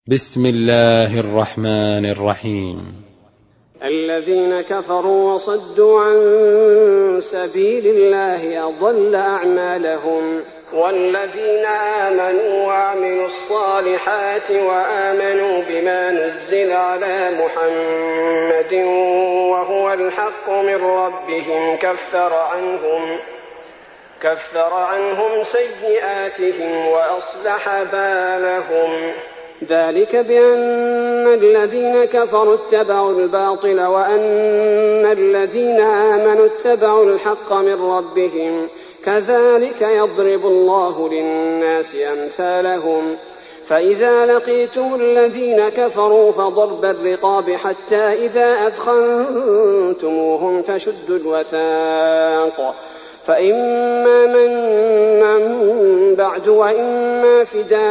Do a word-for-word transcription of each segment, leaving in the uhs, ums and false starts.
بسم الله الرحمن الرحيم. الذين كفروا وصدوا عن سبيل الله أضل أعمالهم، والذين آمنوا وعملوا الصالحات وآمنوا بما نزل على محمد وهو الحق من ربهم كفر عنهم كفر عنهم سيئاتهم وأصلح بالهم. ذلك بأن الذين كفروا اتبعوا الباطل وأن الذين آمنوا اتبعوا الحق من ربهم، كذلك يضرب الله للناس أمثالهم. فإذا لقيتم الذين كفروا فضرب الرقاب حتى إذا أثخنتموهم فشدوا الوثاق، فإما منا بعد وإما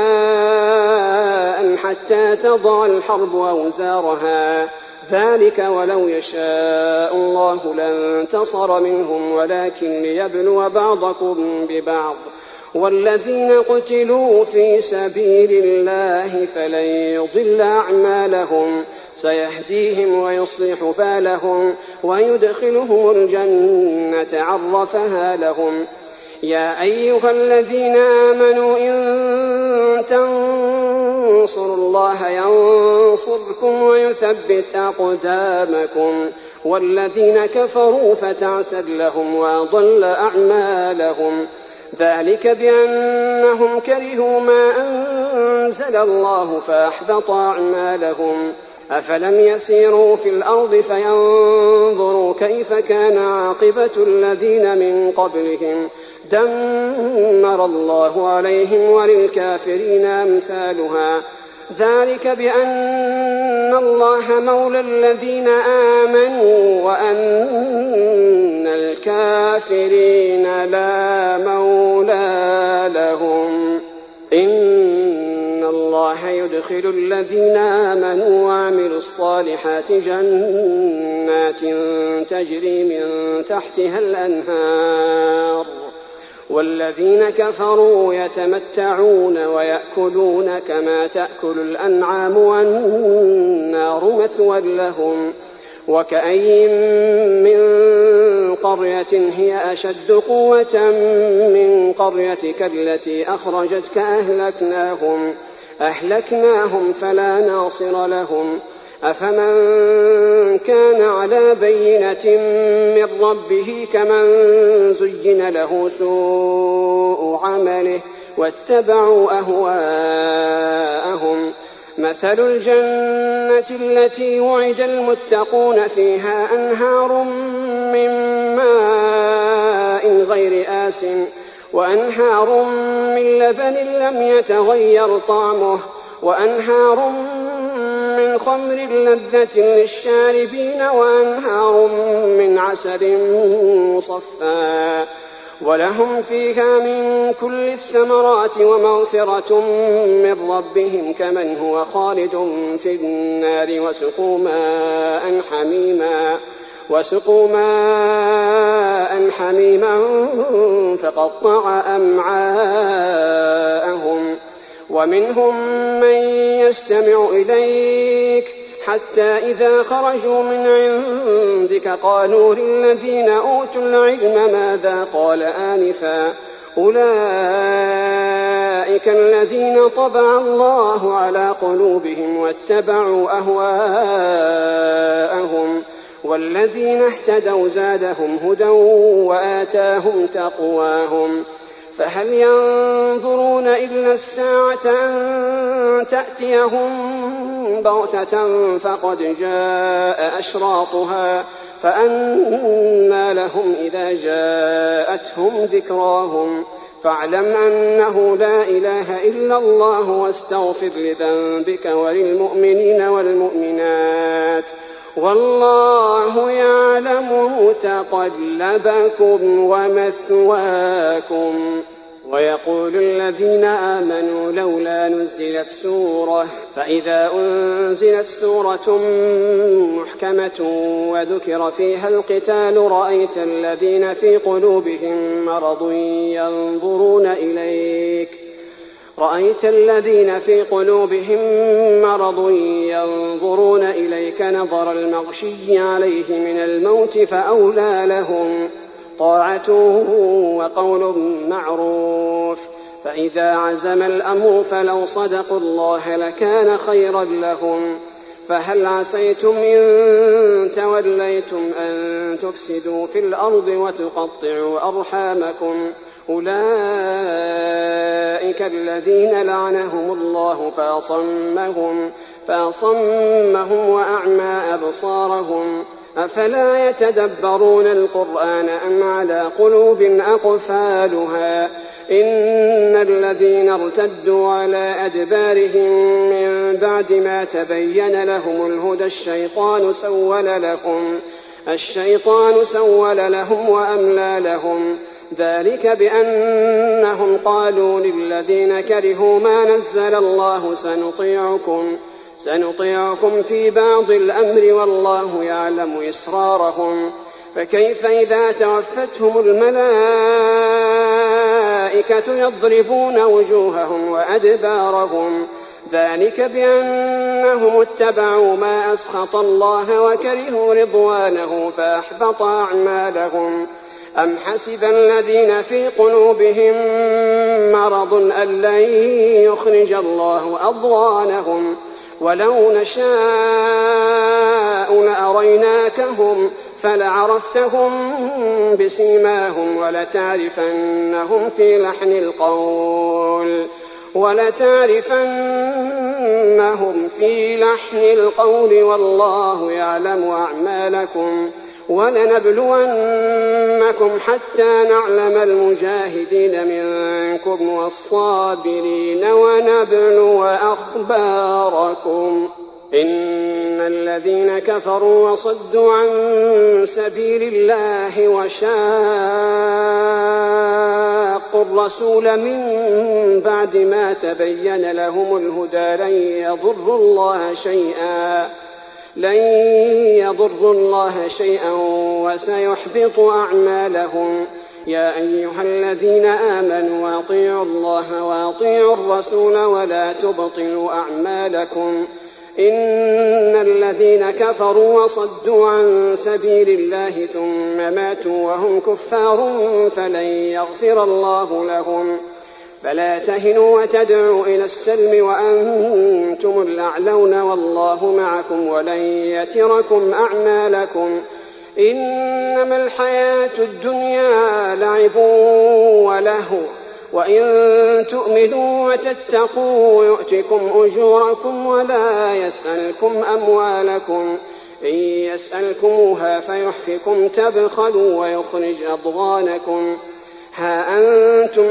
فداء حتى تضع الحرب أوزارها، ذلك ولو يشاء الله لانتصر منهم ولكن ليبلو بعضكم ببعض. والذين قتلوا في سبيل الله فلن يضل أعمالهم، سيهديهم ويصلح بالهم ويدخلهم الجنة عرفها لهم. يا أيها الذين آمنوا إن تنصروا الله ينصركم ويثبت أقدامكم. والذين كفروا فتعسر لهم وأضل أعمالهم، ذلك بأنهم كرهوا ما أنزل الله فأحبط أعمالهم. أفلم يسيروا في الأرض فينظروا كيف كان عاقبة الذين من قبلهم، دمر الله عليهم وللكافرين أمثالها. ذلك بأن الله مولى الذين آمنوا وأن الكافرين لا مولى لهم. إن الله يدخل الذين آمنوا وعملوا الصالحات جنات تجري من تحتها الأنهار، والذين كفروا يتمتعون ويأكلون كما تأكل الأنعام والنار مثوى لهم. وكأين من قرية هي أشد قوة من قريتك التي أخرجتك أهلكناهم, أهلكناهم فلا ناصر لهم. أفمن كان على بينة من ربه كمن زين له سوء عمله واتبعوا أهواءهم. مثل الجنة التي وعد المتقون فيها أنهار من ماء غير آسن وأنهار من لبن لم يتغير طعمه وأنهار من خمر لذة للشاربين وأنهار من عسل مصفى ولهم فيها من كل الثمرات ومغفرة من ربهم كمن هو خالد في النار وسقوا ماء حميما وسقوا ماء حميما فقطع أمعاءهم. ومنهم من يستمع إليك حتى إذا خرجوا من عندك قالوا للذين أوتوا العلم ماذا قال آنفا أولئك الذين طبع الله على قلوبهم واتبعوا أهواءهم والذين اهتدوا زادهم هدى وآتاهم تقواهم. فهل ينظرون إلا الساعة أن تأتيهم بغتة فقد جاء أشراطها فأنى لهم إذا جاءتهم ذكراهم. فاعلم أنه لا إله إلا الله واستغفر لذنبك وللمؤمنين والمؤمنات والله يعلم متقلبكم ومثواكم. ويقول الذين آمنوا لولا نزلت سورة فإذا أنزلت سورة محكمة وذكر فيها القتال رأيت الذين في قلوبهم مرض ينظرون إليك رأيت الذين في قلوبهم مرض ينظرون إليك نظر المغشي عليه من الموت فأولى لهم طاعة وقول معروف. فإذا عزم الأمر فلو صدقوا الله لكان خيرا لهم. فهل عسيتم إن توليتم أن تفسدوا في الأرض وتقطعوا أرحامكم؟ أولئك الذين لعنهم الله فأصمهم, فأصمهم وأعمى أبصارهم. أفلا يتدبرون القرآن أم على قلوب أقفالها؟ إن الذين ارتدوا على أدبارهم من بعد ما تبين لهم الهدى الشيطان سول لهم, الشيطان سول لهم وأملى لهم. ذلك بأنهم قالوا للذين كرهوا ما نزل الله سنطيعكم, سنطيعكم في بعض الأمر والله يعلم إسرارهم. فكيف إذا توفتهم الملائكة يضربون وجوههم وأدبارهم؟ ذلك بأنهم اتبعوا ما أسخط الله وكرهوا رضوانه فأحبط أعمالهم. أم حسب الذين في قلوبهم مرض أن لن يخرج الله أضغانهم؟ ولو نشاء لأريناكهم فلعرفتهم بسيماهم ولتعرفنهم في لحن القول ولتعرفنهم في لحن القول والله يعلم أعمالكم. ولنبلونكم حتى نعلم المجاهدين منكم والصابرين ونبلو أخباركم. إن الذين كفروا وصدوا عن سبيل الله وشاقوا الرسول من بعد ما تبين لهم الهدى لن يضروا الله شيئا لن يضروا الله شيئا وسيحبط أعمالهم. يا أيها الذين آمنوا أطيعوا الله وأطيعوا الرسول ولا تبطلوا أعمالكم. إن الذين كفروا وصدوا عن سبيل الله ثم ماتوا وهم كفار فلن يغفر الله لهم. فلا تهنوا وتدعوا إلى السلم وأنتم الأعلون والله معكم ولن يتركم أعمالكم. إنما الحياة الدنيا لعب ولهو وإن تؤمنوا وتتقوا يؤتكم أجوركم ولا يسألكم أموالكم. إن يسألكموها فيحفكم تبخلوا ويخرج أضغانكم. ها أنتم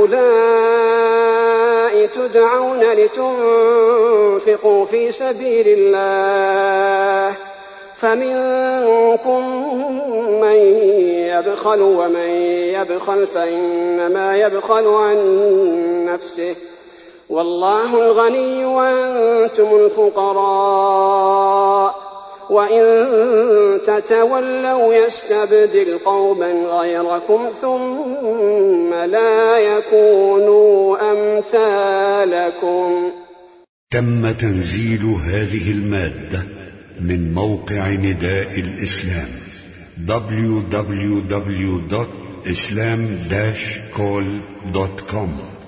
هؤلاء تدعون لتنفقوا في سبيل الله فمنكم من يبخل ومن يبخل فإنما يبخل عن نفسه والله الغني وأنتم الفقراء وإن تتولوا يستبدل قوما غيركم ثم لا يكونوا أمثالكم. تم تنزيل هذه المادة من موقع نداء الإسلام دبليو دبليو دبليو دوت إسلام داش كول دوت كوم.